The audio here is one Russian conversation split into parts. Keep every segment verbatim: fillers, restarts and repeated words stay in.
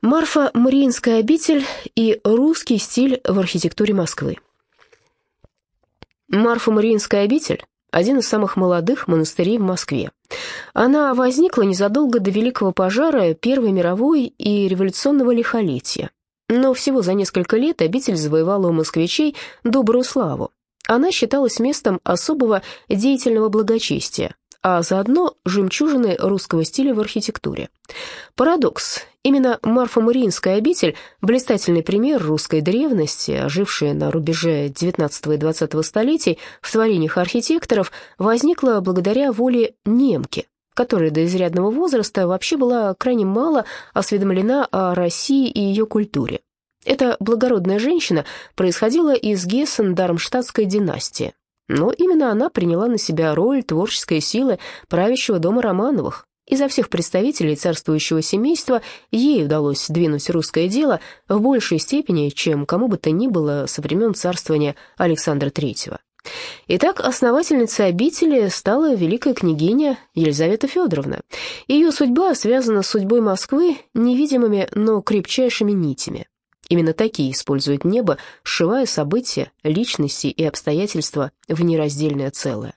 Марфа-Мариинская обитель и русский стиль в архитектуре Москвы. Марфа-Мариинская обитель – один из самых молодых монастырей в Москве. Она возникла незадолго до Великого пожара, Первой мировой и революционного лихолетия. Но всего за несколько лет обитель завоевала у москвичей добрую славу. Она считалась местом особого деятельного благочестия, а заодно жемчужиной русского стиля в архитектуре. Парадокс. Именно Марфа-Мариинская обитель – блистательный пример русской древности, ожившая на рубеже девятнадцатого и двадцатого столетий в творениях архитекторов, возникла благодаря воле немки, которая до изрядного возраста вообще была крайне мало осведомлена о России и ее культуре. Эта благородная женщина происходила из Гессен-Дармштадтской династии, но именно она приняла на себя роль творческой силы правящего дома Романовых. Изо всех представителей царствующего семейства ей удалось двинуть русское дело в большей степени, чем кому бы то ни было со времен царствования Александра Третьего. Итак, основательницей обители стала великая княгиня Елизавета Федоровна. Ее судьба связана с судьбой Москвы невидимыми, но крепчайшими нитями. Именно такие использует небо, сшивая события, личности и обстоятельства в нераздельное целое.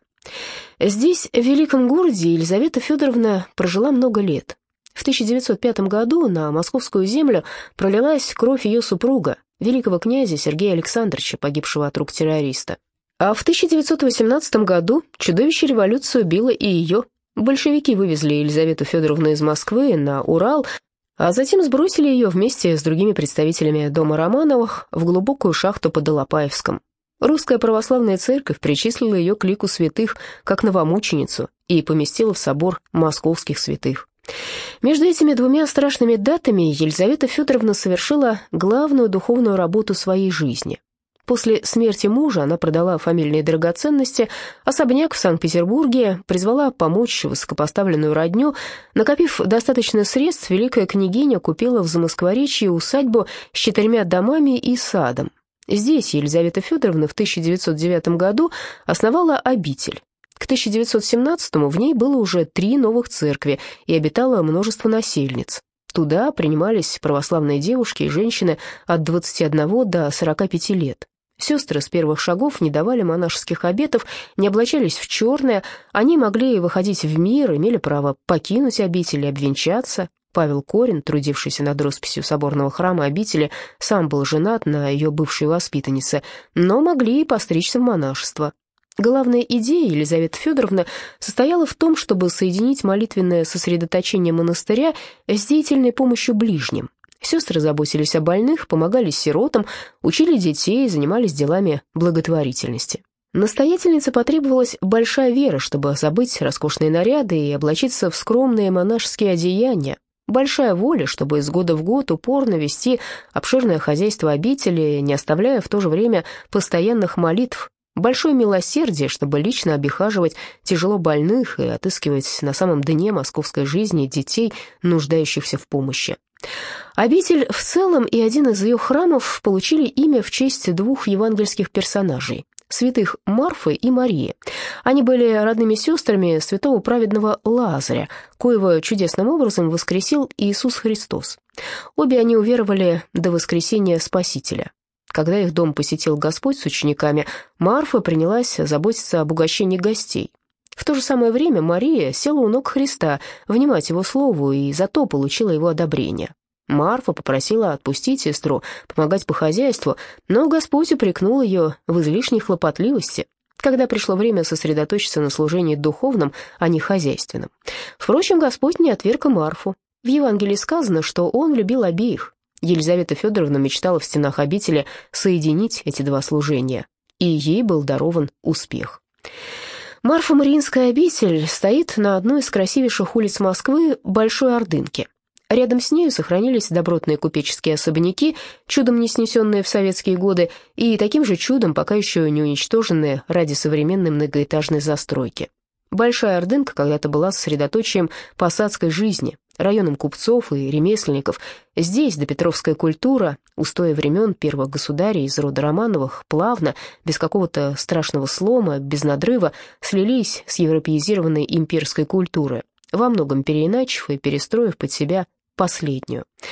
Здесь, в великом городе, Елизавета Федоровна прожила много лет. В тысяча девятьсот пятом году на московскую землю пролилась кровь ее супруга, великого князя Сергея Александровича, погибшего от рук террориста. А в тысяча девятьсот восемнадцатом году чудовище революции убило и ее. Большевики вывезли Елизавету Федоровну из Москвы на Урал, а затем сбросили ее вместе с другими представителями дома Романовых в глубокую шахту под Алапаевском. Русская православная церковь причислила ее к лику святых как новомученицу и поместила в собор московских святых. Между этими двумя страшными датами Елизавета Федоровна совершила главную духовную работу своей жизни. После смерти мужа она продала фамильные драгоценности, особняк в Санкт-Петербурге, призвала помочь высокопоставленную родню. Накопив достаточно средств, великая княгиня купила в Замоскворечье усадьбу с четырьмя домами и садом. Здесь Елизавета Федоровна в тысяча девятьсот девятом году основала обитель. К тысяча девятьсот семнадцатому в ней было уже три новых церкви и обитало множество насельниц. Туда принимались православные девушки и женщины от двадцати одного до сорока пяти лет. Сестры с первых шагов не давали монашеских обетов, не облачались в черное, они могли выходить в мир, имели право покинуть обитель и обвенчаться. Павел Корин, трудившийся над росписью соборного храма обители, сам был женат на ее бывшей воспитаннице, но могли и постричься в монашество. Главная идея Елизаветы Федоровны состояла в том, чтобы соединить молитвенное сосредоточение монастыря с деятельной помощью ближним. Сестры заботились о больных, помогали сиротам, учили детей, занимались делами благотворительности. Настоятельнице потребовалась большая вера, чтобы забыть роскошные наряды и облачиться в скромные монашеские одеяния. Большая воля, чтобы из года в год упорно вести обширное хозяйство обители, не оставляя в то же время постоянных молитв. Большое милосердие, чтобы лично обихаживать тяжело больных и отыскивать на самом дне московской жизни детей, нуждающихся в помощи. Обитель в целом и один из ее храмов получили имя в честь двух евангельских персонажей – святых Марфы и Марии. Они были родными сестрами святого праведного Лазаря, коего чудесным образом воскресил Иисус Христос. Обе они уверовали до воскресения Спасителя. Когда их дом посетил Господь с учениками, Марфа принялась заботиться об угощении гостей. В то же самое время Мария села у ног Христа, внимать его слову, и зато получила его одобрение. Марфа попросила отпустить сестру, помогать по хозяйству, но Господь упрекнул ее в излишней хлопотливости, когда пришло время сосредоточиться на служении духовном, а не хозяйственном. Впрочем, Господь не отверг и Марфу. В Евангелии сказано, что Он любил обеих. Елизавета Федоровна мечтала в стенах обители соединить эти два служения, и ей был дарован успех. Марфа-Мариинская обитель стоит на одной из красивейших улиц Москвы, Большой Ордынке. Рядом с нею сохранились добротные купеческие особняки, чудом не снесенные в советские годы, и таким же чудом пока еще не уничтоженные ради современной многоэтажной застройки. Большая Ордынка когда-то была сосредоточием посадской жизни, районом купцов и ремесленников. Здесь допетровская культура, устои времен первых государей из рода Романовых, плавно, без какого-то страшного слома, без надрыва, слились с европеизированной имперской культурой, во многом переиначив и перестроив под себя последнюю.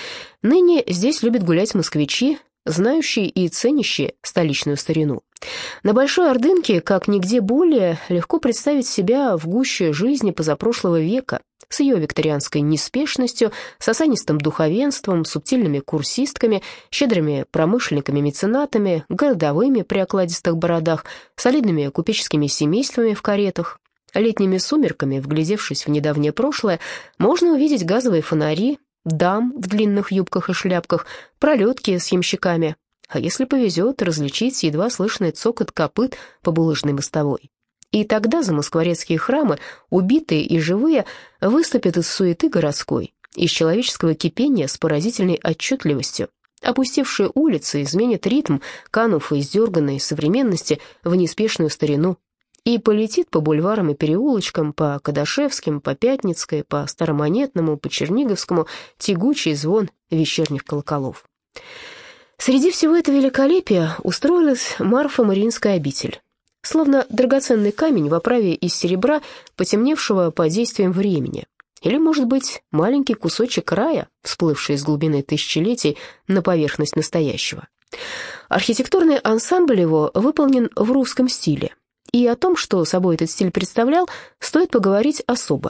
Ныне здесь любят гулять москвичи, знающие и ценящие столичную старину. На Большой Ордынке, как нигде более, легко представить себя в гуще жизни позапрошлого века, с ее викторианской неспешностью, с осанистым духовенством, субтильными курсистками, щедрыми промышленниками-меценатами, городовыми при окладистых бородах, солидными купеческими семействами в каретах. Летними сумерками, вглядевшись в недавнее прошлое, можно увидеть газовые фонари, дам в длинных юбках и шляпках, пролетки с ямщиками, а если повезет, различить едва слышный цокот копыт по булыжной мостовой. И тогда замоскворецкие храмы, убитые и живые, выступят из суеты городской, из человеческого кипения с поразительной отчетливостью. Опустевшие улицы изменят ритм, канув из дерганной современности в неспешную старину, и полетит по бульварам и переулочкам, по Кадашевским, по Пятницкой, по Старомонетному, по Черниговскому тягучий звон вечерних колоколов. Среди всего этого великолепия устроилась Марфа-Мариинская обитель. Словно драгоценный камень в оправе из серебра, потемневшего под действием времени. Или, может быть, маленький кусочек рая, всплывший из глубины тысячелетий на поверхность настоящего. Архитектурный ансамбль его выполнен в русском стиле. И о том, что собой этот стиль представлял, стоит поговорить особо.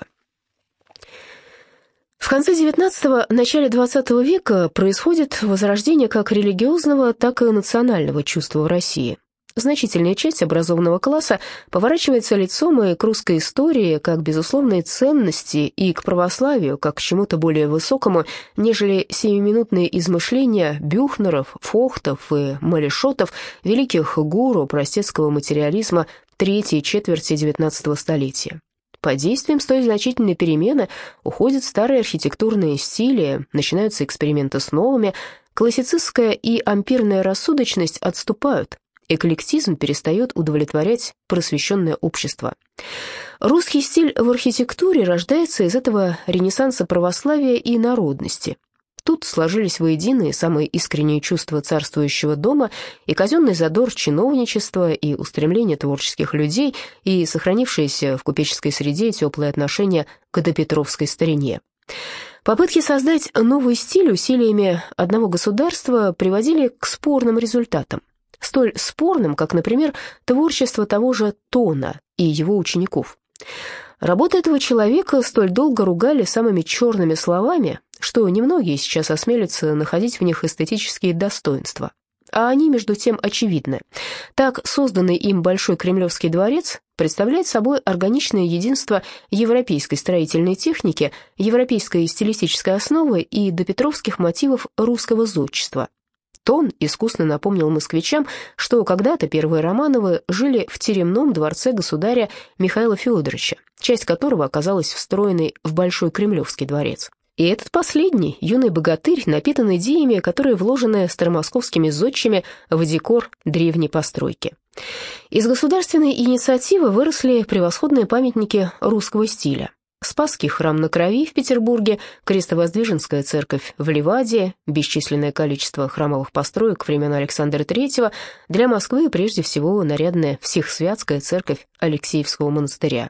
В конце девятнадцатого – начале двадцатого века происходит возрождение как религиозного, так и национального чувства в России. Значительная часть образованного класса поворачивается лицом и к русской истории как безусловной ценности, и к православию как к чему-то более высокому, нежели сиюминутные измышления Бюхнеров, Фохтов и Малишотов, великих гуру простецкого материализма третьей четверти девятнадцатого столетия. Под действием столь значительной перемены уходят старые архитектурные стили, начинаются эксперименты с новыми, классицистская и ампирная рассудочность отступают, эклектизм перестает удовлетворять просвещенное общество. Русский стиль в архитектуре рождается из этого ренессанса православия и народности. Тут сложились воедино и самые искренние чувства царствующего дома, и казенный задор чиновничества, и устремления творческих людей, и сохранившиеся в купеческой среде теплые отношения к допетровской старине. Попытки создать новый стиль усилиями одного государства приводили к спорным результатам. Столь спорным, как, например, творчество того же Тона и его учеников. Работы этого человека столь долго ругали самыми черными словами, что немногие сейчас осмелятся находить в них эстетические достоинства. А они, между тем, очевидны. Так, созданный им Большой Кремлевский дворец представляет собой органичное единство европейской строительной техники, европейской стилистической основы и допетровских мотивов русского зодчества. Тон искусно напомнил москвичам, что когда-то первые Романовы жили в теремном дворце государя Михаила Федоровича, часть которого оказалась встроенной в Большой Кремлевский дворец. И этот последний, юный богатырь, напитан идеями, которые вложены старомосковскими зодчими в декор древней постройки. Из государственной инициативы выросли превосходные памятники русского стиля. Спасский храм на Крови в Петербурге, Крестовоздвиженская церковь в Ливадии, бесчисленное количество храмовых построек времен Александра Третьего, для Москвы прежде всего нарядная Всехсвятская церковь Алексеевского монастыря.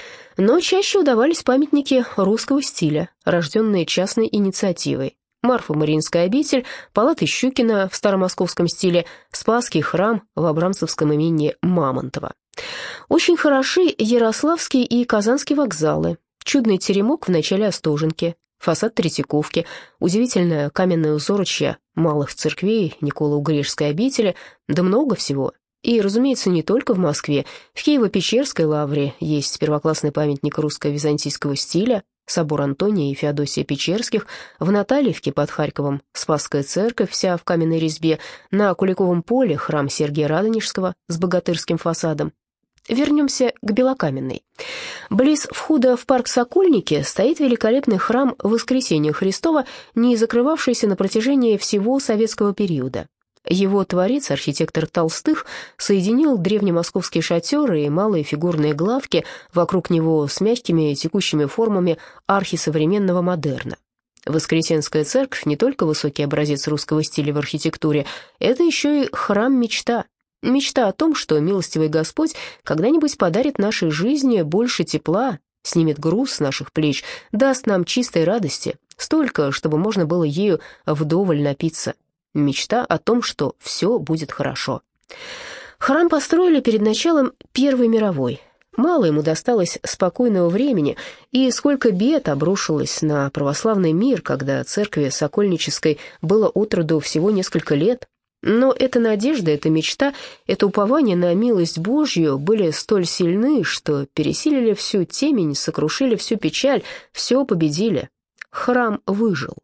Но чаще удавались памятники русского стиля, рожденные частной инициативой. Марфа-Мариинская обитель, палаты Щукина в старомосковском стиле, Спасский храм в абрамцевском имении Мамонтова. Очень хороши Ярославские и Казанские вокзалы, чудный теремок в начале Остоженки, фасад Третьяковки, удивительное каменное узорочье малых церквей Николо-Угрешской обители, да много всего. И, разумеется, не только в Москве. В Киево-Печерской лавре есть первоклассный памятник русско-византийского стиля, собор Антония и Феодосия Печерских, в Натальевке под Харьковом Спасская церковь вся в каменной резьбе, на Куликовом поле храм Сергия Радонежского с богатырским фасадом. Вернемся к Белокаменной. Близ входа в парк Сокольники стоит великолепный храм Воскресения Христова, не закрывавшийся на протяжении всего советского периода. Его творец, архитектор Толстых, соединил древнемосковские шатеры и малые фигурные главки вокруг него с мягкими текущими формами архисовременного модерна. Воскресенская церковь не только высокий образец русского стиля в архитектуре, это еще и храм-мечта. Мечта о том, что милостивый Господь когда-нибудь подарит нашей жизни больше тепла, снимет груз с наших плеч, даст нам чистой радости, столько, чтобы можно было ею вдоволь напиться. Мечта о том, что все будет хорошо. Храм построили перед началом Первой мировой. Мало ему досталось спокойного времени, и сколько бед обрушилось на православный мир, когда церкви Сокольнической было от роду всего несколько лет. Но эта надежда, эта мечта, это упование на милость Божью были столь сильны, что пересилили всю темень, сокрушили всю печаль, все победили. Храм выжил.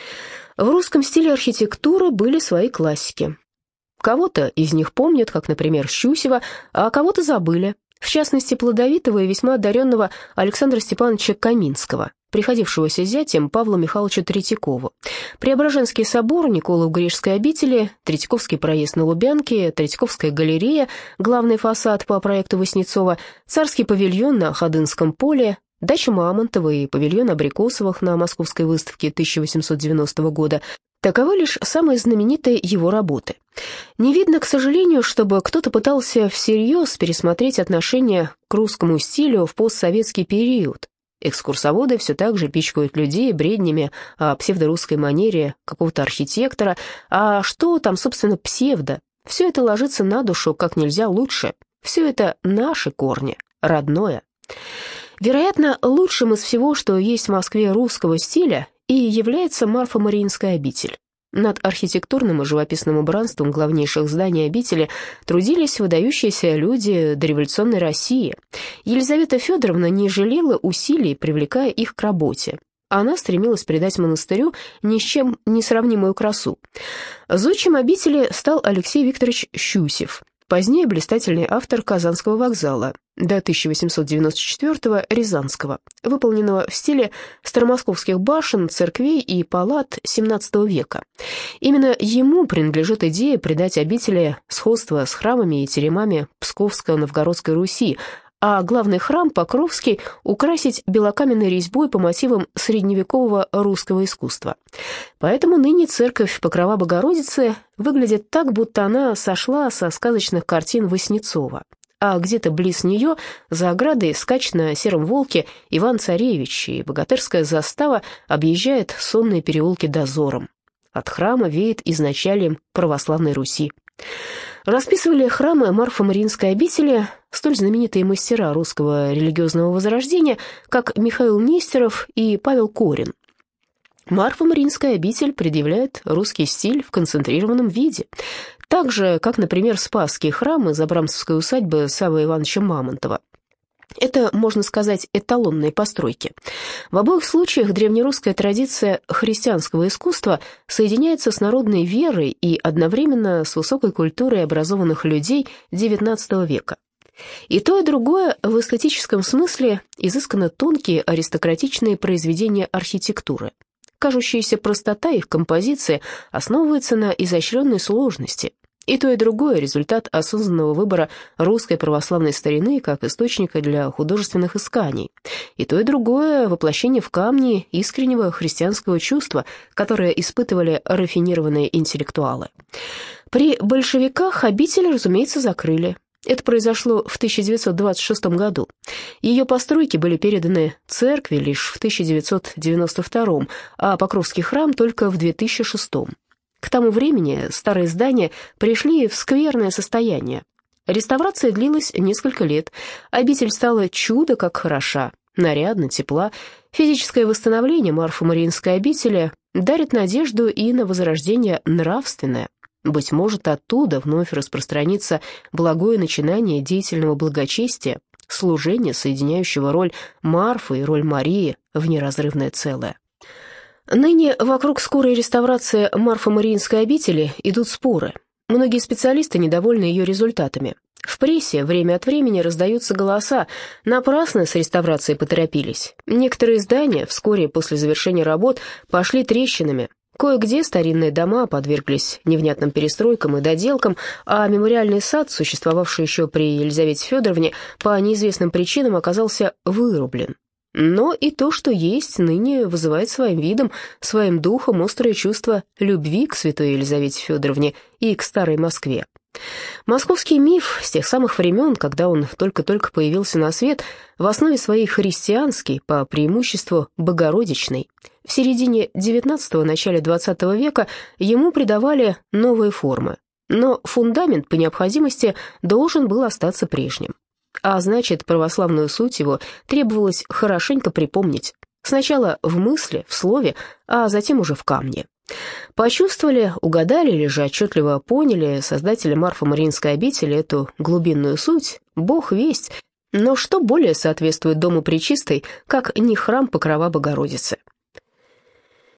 В русском стиле архитектуры были свои классики. Кого-то из них помнят, как, например, Щусева, а кого-то забыли. В частности, плодовитого и весьма одаренного Александра Степановича Каминского, приходившегося зятем Павлу Михайловичу Третьякову. Преображенский собор, Николо-Гришской обители, Третьяковский проезд на Лубянке, Третьяковская галерея, главный фасад по проекту Васнецова, Царский павильон на Ходынском поле, дача Мамонтова и павильон Абрикосовых на Московской выставке тысяча восемьсот девяностого года. Таковы лишь самые знаменитые его работы. Не видно, к сожалению, чтобы кто-то пытался всерьез пересмотреть отношение к русскому стилю в постсоветский период. Экскурсоводы все так же пичкают людей бреднями о псевдорусской манере какого-то архитектора. А что там, собственно, псевдо? Все это ложится на душу как нельзя лучше. Все это наши корни, родное. Вероятно, лучшим из всего, что есть в Москве русского стиля, и является Марфа-Мариинская обитель. Над архитектурным и живописным убранством главнейших зданий обители трудились выдающиеся люди дореволюционной России. Елизавета Федоровна не жалела усилий, привлекая их к работе. Она стремилась придать монастырю ни с чем не сравнимую красу. Зодчим обители стал Алексей Викторович Щусев, позднее блистательный автор Казанского вокзала, до тысяча восемьсот девяносто четвёртого Рязанского, выполненного в стиле старомосковских башен, церквей и палат семнадцатого века. Именно ему принадлежит идея придать обители сходство с храмами и теремами Псковско-Новгородской Руси, а главный храм Покровский украсить белокаменной резьбой по мотивам средневекового русского искусства. Поэтому ныне церковь Покрова Богородицы выглядит так, будто она сошла со сказочных картин Васнецова. А где-то близ нее, за оградой, скачет на сером волке Иван-Царевич, и богатырская застава объезжает сонные переулки дозором. От храма веет изначалием православной Руси. Расписывали храмы Марфа-Мариинской обители столь знаменитые мастера русского религиозного возрождения, как Михаил Нестеров и Павел Корин. Марфа-Мариинская обитель предъявляет русский стиль в концентрированном виде, так же, как, например, Спасский храм из Абрамцевской усадьбы Саввы Ивановича Мамонтова. Это, можно сказать, эталонные постройки. В обоих случаях древнерусская традиция христианского искусства соединяется с народной верой и одновременно с высокой культурой образованных людей девятнадцатого века. И то, и другое в эстетическом смысле изысканно тонкие аристократичные произведения архитектуры. Кажущаяся простота их композиции основывается на изощренной сложности. И то, и другое – результат осознанного выбора русской православной старины как источника для художественных исканий. И то, и другое – воплощение в камне искреннего христианского чувства, которое испытывали рафинированные интеллектуалы. При большевиках обитель, разумеется, закрыли. Это произошло в тысяча девятьсот двадцать шестом году. Ее постройки были переданы церкви лишь в тысяча девятьсот девяносто втором, а Покровский храм только в две тысячи шестом. К тому времени старые здания пришли в скверное состояние. Реставрация длилась несколько лет. Обитель стала чудо как хороша, нарядно, тепла. Физическое восстановление Марфа-Мариинской обители дарит надежду и на возрождение нравственное. Быть может, оттуда вновь распространится благое начинание деятельного благочестия, служения, соединяющего роль Марфы и роль Марии в неразрывное целое. Ныне вокруг скорой реставрации Марфа-Мариинской обители идут споры. Многие специалисты недовольны ее результатами. В прессе время от времени раздаются голоса. Напрасно с реставрацией поторопились. Некоторые здания вскоре после завершения работ пошли трещинами. Кое-где старинные дома подверглись невнятным перестройкам и доделкам, а мемориальный сад, существовавший еще при Елизавете Федоровне, по неизвестным причинам оказался вырублен. Но и то, что есть, ныне вызывает своим видом, своим духом острое чувство любви к святой Елизавете Федоровне и к старой Москве. Московский миф с тех самых времен, когда он только-только появился на свет, в основе своей христианский, по преимуществу богородичный. В середине девятнадцатого, начале двадцатого века ему придавали новые формы, но фундамент по необходимости должен был остаться прежним. А значит, православную суть его требовалось хорошенько припомнить. Сначала в мысли, в слове, а затем уже в камне. Почувствовали, угадали или же отчетливо поняли создатели Марфо-Мариинской обители эту глубинную суть, Бог весть, но что более соответствует Дому Пречистой, как не храм Покрова Богородицы?